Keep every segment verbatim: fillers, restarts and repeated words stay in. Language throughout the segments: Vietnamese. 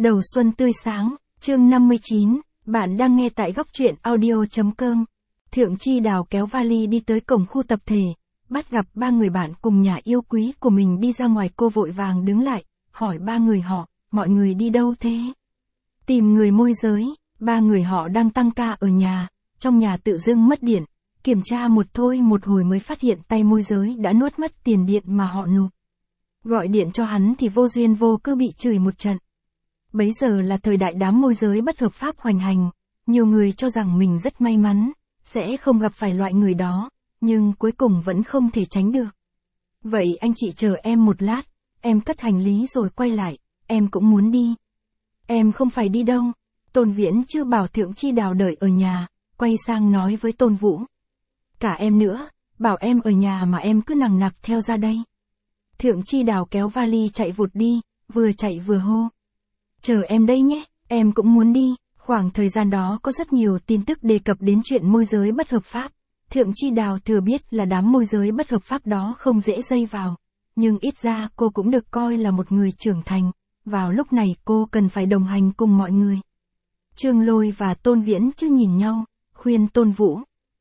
Đầu xuân tươi sáng, chương năm mươi chín, bạn đang nghe tại góc truyện audio chấm com. Thượng Chi Đào kéo vali đi tới cổng khu tập thể, bắt gặp ba người bạn cùng nhà yêu quý của mình đi ra ngoài. Cô vội vàng đứng lại, hỏi ba người họ, mọi người đi đâu thế? Tìm người môi giới. Ba người họ đang tăng ca ở nhà, trong nhà tự dưng mất điện, kiểm tra một thôi một hồi mới phát hiện tay môi giới đã nuốt mất tiền điện mà họ nộp. Gọi điện cho hắn thì vô duyên vô cớ bị chửi một trận. Bấy giờ là thời đại đám môi giới bất hợp pháp hoành hành, nhiều người cho rằng mình rất may mắn, sẽ không gặp phải loại người đó, nhưng cuối cùng vẫn không thể tránh được. Vậy anh chị chờ em một lát, em cất hành lý rồi quay lại, em cũng muốn đi. Em không phải đi đâu. Tôn Viễn chưa bảo Thượng Chi Đào đợi ở nhà, quay sang nói với Tôn Vũ. Cả em nữa, bảo em ở nhà mà em cứ nằng nặc theo ra đây. Thượng Chi Đào kéo vali chạy vụt đi, vừa chạy vừa hô. Chờ em đây nhé, em cũng muốn đi. Khoảng thời gian đó có rất nhiều tin tức đề cập đến chuyện môi giới bất hợp pháp. Thượng Chi Đào thừa biết là đám môi giới bất hợp pháp đó không dễ dây vào. Nhưng ít ra cô cũng được coi là một người trưởng thành. Vào lúc này cô cần phải đồng hành cùng mọi người. Trương Lôi và Tôn Viễn chưa nhìn nhau, khuyên Tôn Vũ.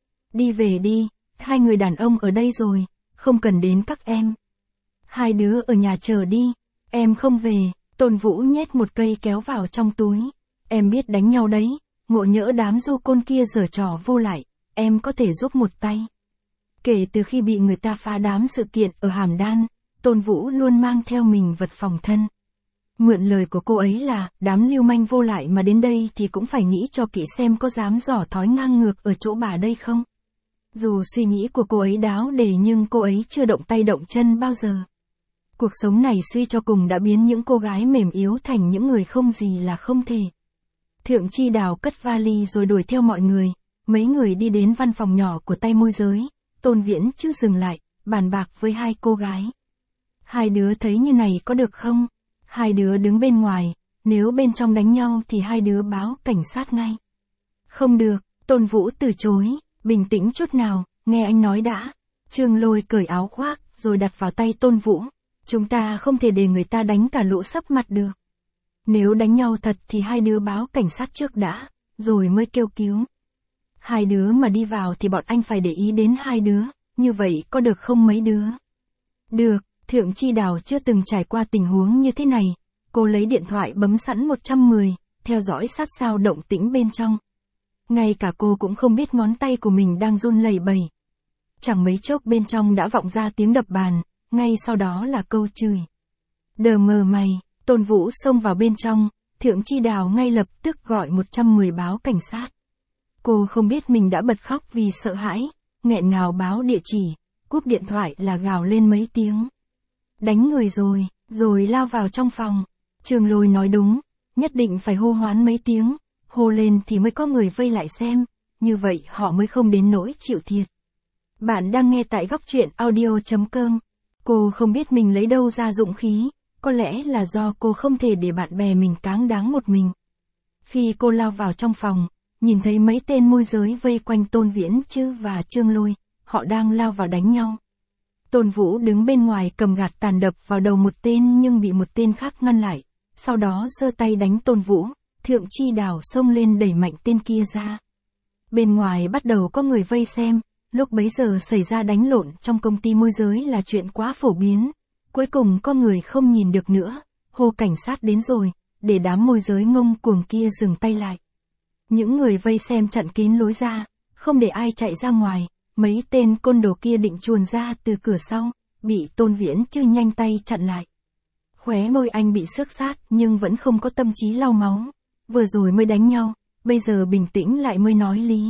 Đi về đi, hai người đàn ông ở đây rồi, không cần đến các em. Hai đứa ở nhà chờ đi, em không về. Tôn Vũ nhét một cây kéo vào trong túi. Em biết đánh nhau đấy, ngộ nhỡ đám du côn kia giở trò vô lại, em có thể giúp một tay. Kể từ khi bị người ta phá đám sự kiện ở Hàm Đan, Tôn Vũ luôn mang theo mình vật phòng thân. Mượn lời của cô ấy là, đám lưu manh vô lại mà đến đây thì cũng phải nghĩ cho kỹ xem có dám dò thói ngang ngược ở chỗ bà đây không. Dù suy nghĩ của cô ấy đáo đề nhưng cô ấy chưa động tay động chân bao giờ. Cuộc sống này suy cho cùng đã biến những cô gái mềm yếu thành những người không gì là không thể. Thượng Chi Đào cất vali rồi đuổi theo mọi người, mấy người đi đến văn phòng nhỏ của tay môi giới, Tôn Viễn chưa dừng lại, bàn bạc với hai cô gái. Hai đứa thấy như này có được không? Hai đứa đứng bên ngoài, nếu bên trong đánh nhau thì hai đứa báo cảnh sát ngay. Không được, Tôn Vũ từ chối, bình tĩnh chút nào, nghe anh nói đã. Trương Lôi cởi áo khoác, rồi đặt vào tay Tôn Vũ. Chúng ta không thể để người ta đánh cả lũ sấp mặt được. Nếu đánh nhau thật thì hai đứa báo cảnh sát trước đã, rồi mới kêu cứu. Hai đứa mà đi vào thì bọn anh phải để ý đến hai đứa, như vậy có được không mấy đứa? Được. Thượng Chi Đào chưa từng trải qua tình huống như thế này, cô lấy điện thoại bấm sẵn một trăm mười, theo dõi sát sao động tĩnh bên trong. Ngay cả cô cũng không biết ngón tay của mình đang run lẩy bẩy. Chẳng mấy chốc bên trong đã vọng ra tiếng đập bàn, ngay sau đó là câu chửi. Đờ mờ mày, Tôn Vũ xông vào bên trong, Thượng Chi Đào ngay lập tức gọi một trăm mười báo cảnh sát. Cô không biết mình đã bật khóc vì sợ hãi, nghẹn ngào báo địa chỉ, cúp điện thoại là gào lên mấy tiếng. Đánh người rồi, rồi lao vào trong phòng. Trương Lôi nói đúng, nhất định phải hô hoán mấy tiếng, hô lên thì mới có người vây lại xem, như vậy họ mới không đến nỗi chịu thiệt. Bạn đang nghe tại góc truyện audio chấm com. Cô không biết mình lấy đâu ra dũng khí, có lẽ là do cô không thể để bạn bè mình cáng đáng một mình. Khi cô lao vào trong phòng, nhìn thấy mấy tên môi giới vây quanh Tôn Viễn Chư và Trương Lôi, họ đang lao vào đánh nhau. Tôn Vũ đứng bên ngoài cầm gạt tàn đập vào đầu một tên nhưng bị một tên khác ngăn lại, sau đó giơ tay đánh Tôn Vũ. Thượng Chi Đào xông lên đẩy mạnh tên kia ra. Bên ngoài bắt đầu có người vây xem, lúc bấy giờ xảy ra đánh lộn trong công ty môi giới là chuyện quá phổ biến. Cuối cùng có người không nhìn được nữa, hô cảnh sát đến rồi, để đám môi giới ngông cuồng kia dừng tay lại. Những người vây xem chặn kín lối ra, không để ai chạy ra ngoài. Mấy tên côn đồ kia định chuồn ra từ cửa sau, bị Tôn Viễn Chư nhanh tay chặn lại. Khóe môi anh bị xước sát nhưng vẫn không có tâm trí lau máu. Vừa rồi mới đánh nhau, bây giờ bình tĩnh lại mới nói lý.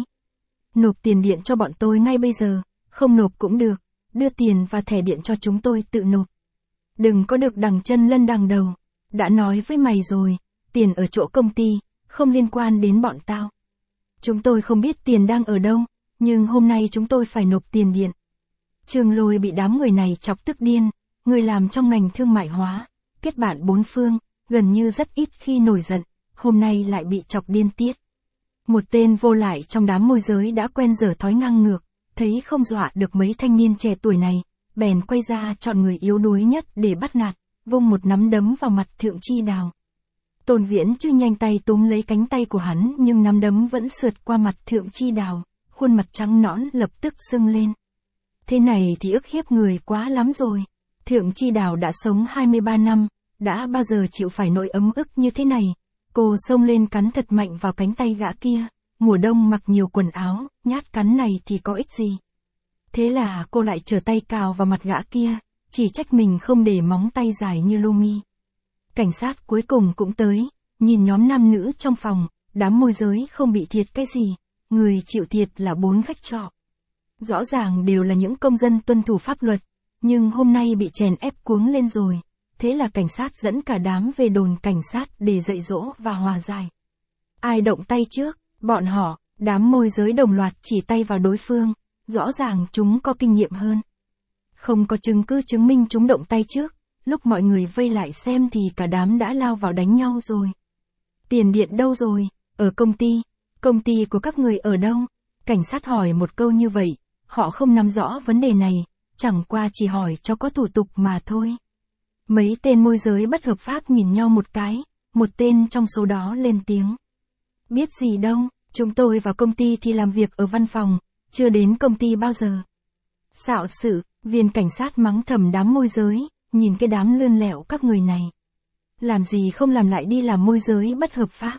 Nộp tiền điện cho bọn tôi ngay bây giờ, không nộp cũng được, đưa tiền và thẻ điện cho chúng tôi tự nộp. Đừng có được đằng chân lân đằng đầu, đã nói với mày rồi, tiền ở chỗ công ty, không liên quan đến bọn tao. Chúng tôi không biết tiền đang ở đâu. Nhưng hôm nay chúng tôi phải nộp tiền điện. Trương Lôi bị đám người này chọc tức điên, người làm trong ngành thương mại hóa, kết bạn bốn phương, gần như rất ít khi nổi giận, hôm nay lại bị chọc điên tiết. Một tên vô lại trong đám môi giới đã quen dở thói ngang ngược, thấy không dọa được mấy thanh niên trẻ tuổi này, bèn quay ra chọn người yếu đuối nhất để bắt nạt, vung một nắm đấm vào mặt Thượng Chi Đào. Tôn Viễn chưa nhanh tay túm lấy cánh tay của hắn nhưng nắm đấm vẫn sượt qua mặt Thượng Chi Đào, khuôn mặt trắng nõn lập tức sưng lên. Thế này thì ức hiếp người quá lắm rồi. Thượng Chi Đào đã sống hai mươi ba năm, đã bao giờ chịu phải nỗi ấm ức như thế này. Cô xông lên cắn thật mạnh vào cánh tay gã kia, mùa đông mặc nhiều quần áo, nhát cắn này thì có ích gì. Thế là cô lại trở tay cào vào mặt gã kia, chỉ trách mình không để móng tay dài như Lumi. Cảnh sát cuối cùng cũng tới, nhìn nhóm nam nữ trong phòng, đám môi giới không bị thiệt cái gì, người chịu thiệt là bốn khách trọ. Rõ ràng đều là những công dân tuân thủ pháp luật, nhưng hôm nay bị chèn ép cuống lên rồi, thế là cảnh sát dẫn cả đám về đồn cảnh sát để dạy dỗ và hòa giải. Ai động tay trước, bọn họ, đám môi giới đồng loạt chỉ tay vào đối phương, rõ ràng chúng có kinh nghiệm hơn. Không có chứng cứ chứng minh chúng động tay trước, lúc mọi người vây lại xem thì cả đám đã lao vào đánh nhau rồi. Tiền điện đâu rồi? Ở công ty. Công ty của các người ở đâu? Cảnh sát hỏi một câu như vậy, họ không nắm rõ vấn đề này, chẳng qua chỉ hỏi cho có thủ tục mà thôi. Mấy tên môi giới bất hợp pháp nhìn nhau một cái, một tên trong số đó lên tiếng. Biết gì đâu, chúng tôi vào công ty thì làm việc ở văn phòng, chưa đến công ty bao giờ. Xạo sự, viên cảnh sát mắng thầm đám môi giới, nhìn cái đám lươn lẹo các người này. Làm gì không làm lại đi làm môi giới bất hợp pháp.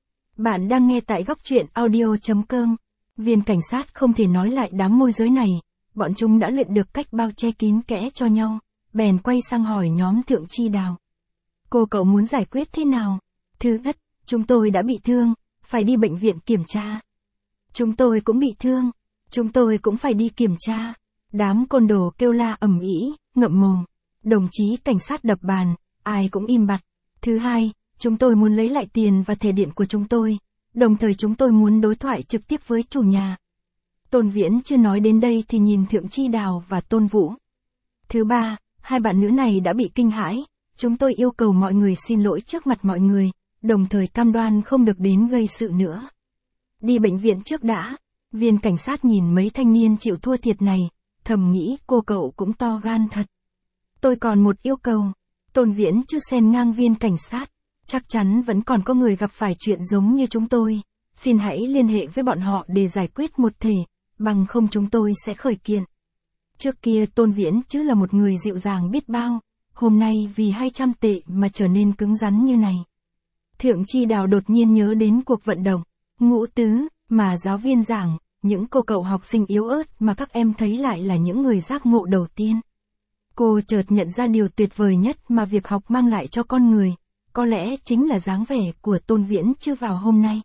Bạn đang nghe tại góc truyện audio chấm com. Viên cảnh sát không thể nói lại đám môi giới này, bọn chúng đã luyện được cách bao che kín kẽ cho nhau, bèn quay sang hỏi nhóm Thượng Chi Đào. Cô cậu muốn giải quyết thế nào? Thứ nhất, chúng tôi đã bị thương, phải đi bệnh viện kiểm tra. Chúng tôi cũng bị thương, chúng tôi cũng phải đi kiểm tra. Đám côn đồ kêu la ầm ĩ, ngậm mồm. Đồng chí cảnh sát đập bàn, ai cũng im bặt. Thứ hai, chúng tôi muốn lấy lại tiền và thẻ điện của chúng tôi, đồng thời chúng tôi muốn đối thoại trực tiếp với chủ nhà. Tôn Viễn chưa nói đến đây thì nhìn Thượng Chi Đào và Tôn Vũ. Thứ ba, hai bạn nữ này đã bị kinh hãi, chúng tôi yêu cầu mọi người xin lỗi trước mặt mọi người, đồng thời cam đoan không được đến gây sự nữa. Đi bệnh viện trước đã. Viên cảnh sát nhìn mấy thanh niên chịu thua thiệt này, thầm nghĩ cô cậu cũng to gan thật. Tôi còn một yêu cầu. Tôn Viễn chưa xen ngang viên cảnh sát. Chắc chắn vẫn còn có người gặp phải chuyện giống như chúng tôi. Xin hãy liên hệ với bọn họ để giải quyết một thể, bằng không chúng tôi sẽ khởi kiện. Trước kia Tôn Viễn chứ là một người dịu dàng biết bao, hôm nay vì hai trăm tệ mà trở nên cứng rắn như này. Thượng Chi Đào đột nhiên nhớ đến cuộc vận động, ngũ tứ, mà giáo viên giảng, những cô cậu học sinh yếu ớt mà các em thấy lại là những người giác ngộ đầu tiên. Cô chợt nhận ra điều tuyệt vời nhất mà việc học mang lại cho con người, có lẽ chính là dáng vẻ của Tôn Viễn chưa vào hôm nay.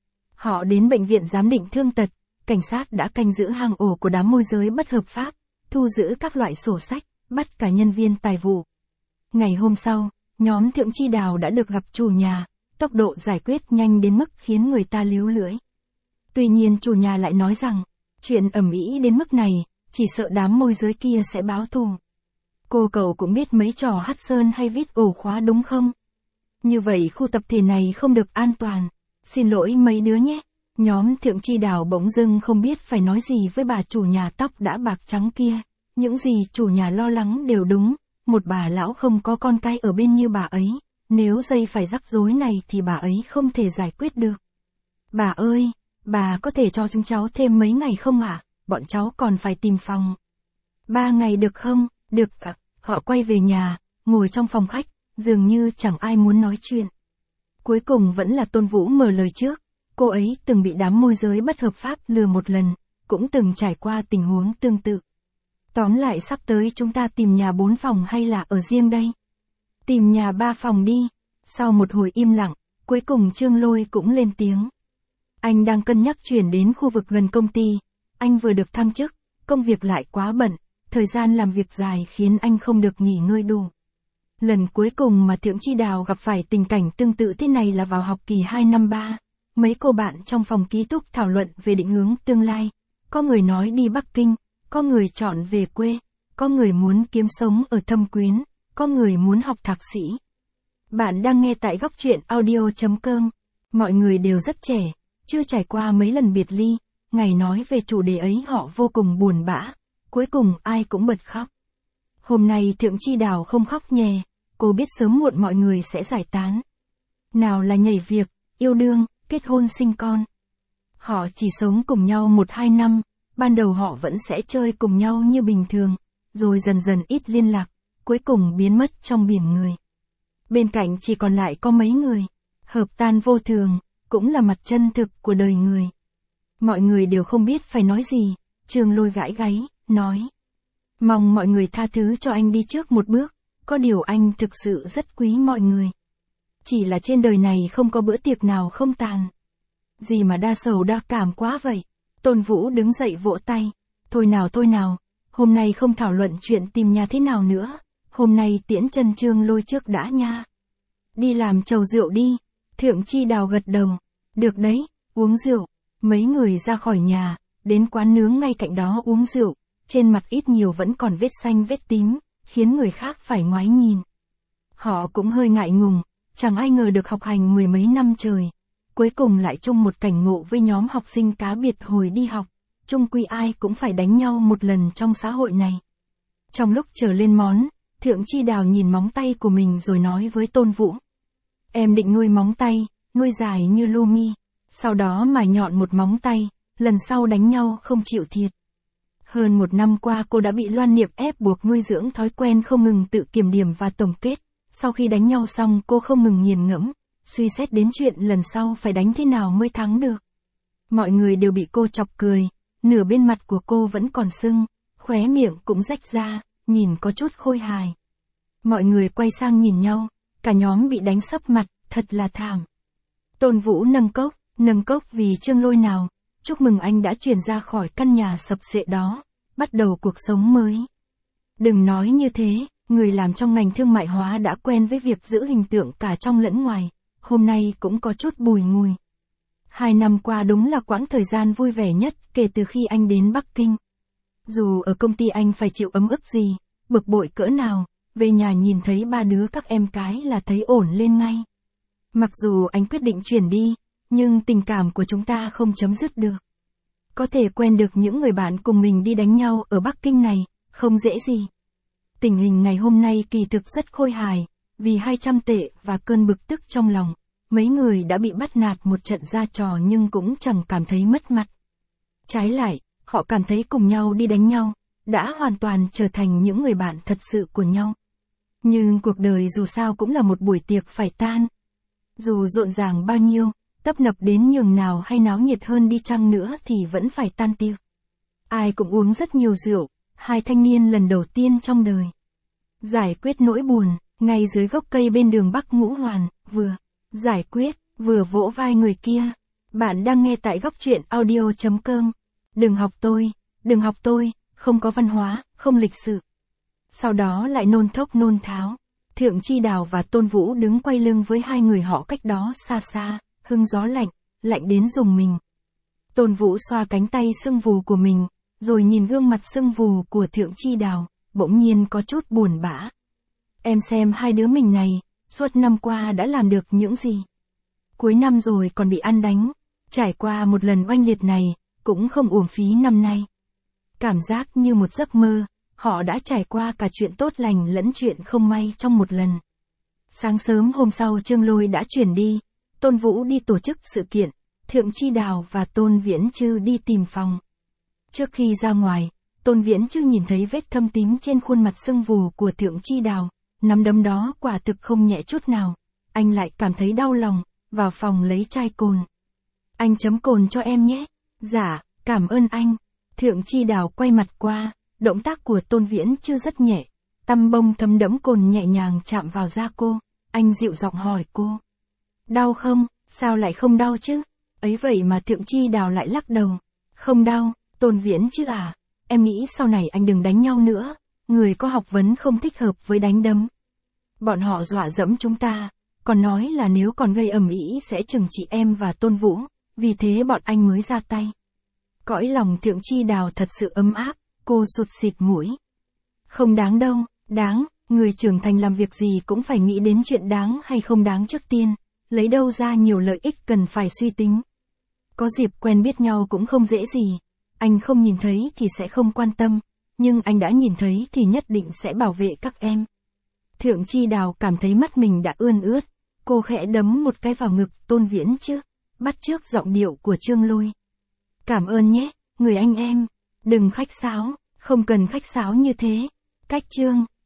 Họ đến bệnh viện giám định thương tật, cảnh sát đã canh giữ hang ổ của đám môi giới bất hợp pháp, thu giữ các loại sổ sách, bắt cả nhân viên tài vụ. Ngày hôm sau, nhóm Thượng Chi Đào đã được gặp chủ nhà, tốc độ giải quyết nhanh đến mức khiến người ta líu lưỡi. Tuy nhiên chủ nhà lại nói rằng, chuyện ầm ĩ đến mức này, chỉ sợ đám môi giới kia sẽ báo thù. Cô cậu cũng biết mấy trò hắt sơn hay vít ổ khóa đúng không? Như vậy khu tập thể này không được an toàn. Xin lỗi mấy đứa nhé. Nhóm Thượng Chi Đào bỗng dưng không biết phải nói gì với bà chủ nhà tóc đã bạc trắng kia. Những gì chủ nhà lo lắng đều đúng. Một bà lão không có con cái ở bên như bà ấy. Nếu dây phải rắc rối này thì bà ấy không thể giải quyết được. Bà ơi, bà có thể cho chúng cháu thêm mấy ngày không ạ? À? Bọn cháu còn phải tìm phòng. Ba ngày được không? Được ạ. Họ quay về nhà, ngồi trong phòng khách, dường như chẳng ai muốn nói chuyện. Cuối cùng vẫn là Tôn Vũ mở lời trước. Cô ấy từng bị đám môi giới bất hợp pháp lừa một lần, cũng từng trải qua tình huống tương tự. Tóm lại sắp tới chúng ta tìm nhà bốn phòng hay là ở riêng đây? Tìm nhà ba phòng đi. Sau một hồi im lặng, cuối cùng Trương Lôi cũng lên tiếng. Anh đang cân nhắc chuyển đến khu vực gần công ty. Anh vừa được thăng chức, công việc lại quá bận, thời gian làm việc dài khiến anh không được nghỉ ngơi đủ. Lần cuối cùng mà Thượng Chi Đào gặp phải tình cảnh tương tự thế này là vào học kỳ hai năm ba. Mấy cô bạn trong phòng ký túc thảo luận về định hướng tương lai. Có người nói đi Bắc Kinh, có người chọn về quê, có người muốn kiếm sống ở Thâm Quyến, có người muốn học thạc sĩ. Bạn đang nghe tại góc truyện audio chấm com. Mọi người đều rất trẻ, chưa trải qua mấy lần biệt ly. Ngày nói về chủ đề ấy họ vô cùng buồn bã. Cuối cùng ai cũng bật khóc. Hôm nay Thượng Chi Đào không khóc nhè, cô biết sớm muộn mọi người sẽ giải tán. nào là nhảy việc, yêu đương, kết hôn sinh con. Họ chỉ sống cùng nhau một hai năm, ban đầu họ vẫn sẽ chơi cùng nhau như bình thường, rồi dần dần ít liên lạc, cuối cùng biến mất trong biển người. Bên cạnh chỉ còn lại có mấy người, hợp tan vô thường, cũng là mặt chân thực của đời người. Mọi người đều không biết phải nói gì, Trương Lôi gãi gáy, nói. Mong mọi người tha thứ cho anh đi trước một bước, có điều anh thực sự rất quý mọi người. Chỉ là trên đời này không có bữa tiệc nào không tàn. Gì mà đa sầu đa cảm quá vậy. Tôn Vũ đứng dậy vỗ tay. Thôi nào thôi nào, hôm nay không thảo luận chuyện tìm nhà thế nào nữa. Hôm nay tiễn chân Trương Lôi trước đã nha. Đi làm chầu rượu đi. Thượng Chi Đào gật đầu. Được đấy, uống rượu. Mấy người ra khỏi nhà, đến quán nướng ngay cạnh đó uống rượu. Trên mặt ít nhiều vẫn còn vết xanh vết tím, khiến người khác phải ngoái nhìn. Họ cũng hơi ngại ngùng, chẳng ai ngờ được học hành mười mấy năm trời. Cuối cùng lại chung một cảnh ngộ với nhóm học sinh cá biệt hồi đi học. Chung quy ai cũng phải đánh nhau một lần trong xã hội này. Trong lúc chờ lên món, Thượng Chi Đào nhìn móng tay của mình rồi nói với Tôn Vũ. Em định nuôi móng tay, nuôi dài như Lumi, sau đó mài nhọn một móng tay, lần sau đánh nhau không chịu thiệt. Hơn một năm qua cô đã bị Loan Niệm ép buộc nuôi dưỡng thói quen không ngừng tự kiểm điểm và tổng kết. Sau khi đánh nhau xong cô không ngừng nghiền ngẫm, suy xét đến chuyện lần sau phải đánh thế nào mới thắng được. Mọi người đều bị cô chọc cười, nửa bên mặt của cô vẫn còn sưng, khóe miệng cũng rách ra, nhìn có chút khôi hài. Mọi người quay sang nhìn nhau, cả nhóm bị đánh sấp mặt, thật là thảm. Tôn Vũ nâng cốc, nâng cốc vì Trương Lôi nào, chúc mừng anh đã chuyển ra khỏi căn nhà sập xệ đó, bắt đầu cuộc sống mới. Đừng nói như thế, người làm trong ngành thương mại hóa đã quen với việc giữ hình tượng cả trong lẫn ngoài, hôm nay cũng có chút bùi ngùi. Hai năm qua đúng là quãng thời gian vui vẻ nhất kể từ khi anh đến Bắc Kinh. Dù ở công ty anh phải chịu ấm ức gì, bực bội cỡ nào, về nhà nhìn thấy ba đứa các em cái là thấy ổn lên ngay. Mặc dù anh quyết định chuyển đi, nhưng tình cảm của chúng ta không chấm dứt được. Có thể quen được những người bạn cùng mình đi đánh nhau ở Bắc Kinh này, không dễ gì. Tình hình ngày hôm nay kỳ thực rất khôi hài, vì hai trăm tệ và cơn bực tức trong lòng, mấy người đã bị bắt nạt một trận ra trò nhưng cũng chẳng cảm thấy mất mặt. Trái lại, họ cảm thấy cùng nhau đi đánh nhau, đã hoàn toàn trở thành những người bạn thật sự của nhau. Nhưng cuộc đời dù sao cũng là một buổi tiệc phải tan. Dù rộn ràng bao nhiêu, tấp nập đến nhường nào hay náo nhiệt hơn đi chăng nữa thì vẫn phải tan tiệc. Ai cũng uống rất nhiều rượu, hai thanh niên lần đầu tiên trong đời. Giải quyết nỗi buồn, ngay dưới gốc cây bên đường Bắc Ngũ Hoàn, vừa giải quyết, vừa vỗ vai người kia. Bạn đang nghe tại góc truyện audio chấm com. Đừng học tôi, đừng học tôi, không có văn hóa, không lịch sự. Sau đó lại nôn thốc nôn tháo. Thượng Chi Đào và Tôn Vũ đứng quay lưng với hai người họ cách đó xa xa, hưng gió lạnh, lạnh đến rùng mình. Tôn Vũ xoa cánh tay sưng vù của mình, rồi nhìn gương mặt sưng vù của Thượng Chi Đào, bỗng nhiên có chút buồn bã. Em xem hai đứa mình này, suốt năm qua đã làm được những gì? Cuối năm rồi còn bị ăn đánh, trải qua một lần oanh liệt này, cũng không uổng phí năm nay. Cảm giác như một giấc mơ, họ đã trải qua cả chuyện tốt lành lẫn chuyện không may trong một lần. Sáng sớm hôm sau Trương Lôi đã chuyển đi, Tôn Vũ đi tổ chức sự kiện, Thượng Chi Đào và Tôn Viễn Chư đi tìm phòng. Trước khi ra ngoài, Tôn Viễn Chư nhìn thấy vết thâm tím trên khuôn mặt sưng vù của Thượng Chi Đào, nắm đấm đó quả thực không nhẹ chút nào. Anh lại cảm thấy đau lòng, vào phòng lấy chai cồn. Anh chấm cồn cho em nhé. Dạ, cảm ơn anh. Thượng Chi Đào quay mặt qua, động tác của Tôn Viễn Chư rất nhẹ, tăm bông thấm đẫm cồn nhẹ nhàng chạm vào da cô. Anh dịu giọng hỏi cô. Đau không? Sao lại không đau chứ? Ấy vậy mà Thượng Chi Đào lại lắc đầu. Không đau, Tôn Viễn Chư à, em nghĩ sau này anh đừng đánh nhau nữa, người có học vấn không thích hợp với đánh đấm. Bọn họ dọa dẫm chúng ta, còn nói là nếu còn gây ầm ĩ sẽ trừng trị em và Tôn Vũ, vì thế bọn anh mới ra tay. Cõi lòng Thượng Chi Đào thật sự ấm áp, cô sụt xịt mũi. Không đáng đâu, đáng, người trưởng thành làm việc gì cũng phải nghĩ đến chuyện đáng hay không đáng trước tiên, lấy đâu ra nhiều lợi ích cần phải suy tính. Có dịp quen biết nhau cũng không dễ gì, anh không nhìn thấy thì sẽ không quan tâm, nhưng anh đã nhìn thấy thì nhất định sẽ bảo vệ các em. Thượng Chi Đào cảm thấy mắt mình đã ươn ướt, Cô khẽ đấm một cái vào ngực Tôn Viễn chứ, bắt chước giọng điệu của Trương Lôi. Cảm ơn nhé, người anh em. Đừng khách sáo, không cần khách sáo như thế. Cách Trương.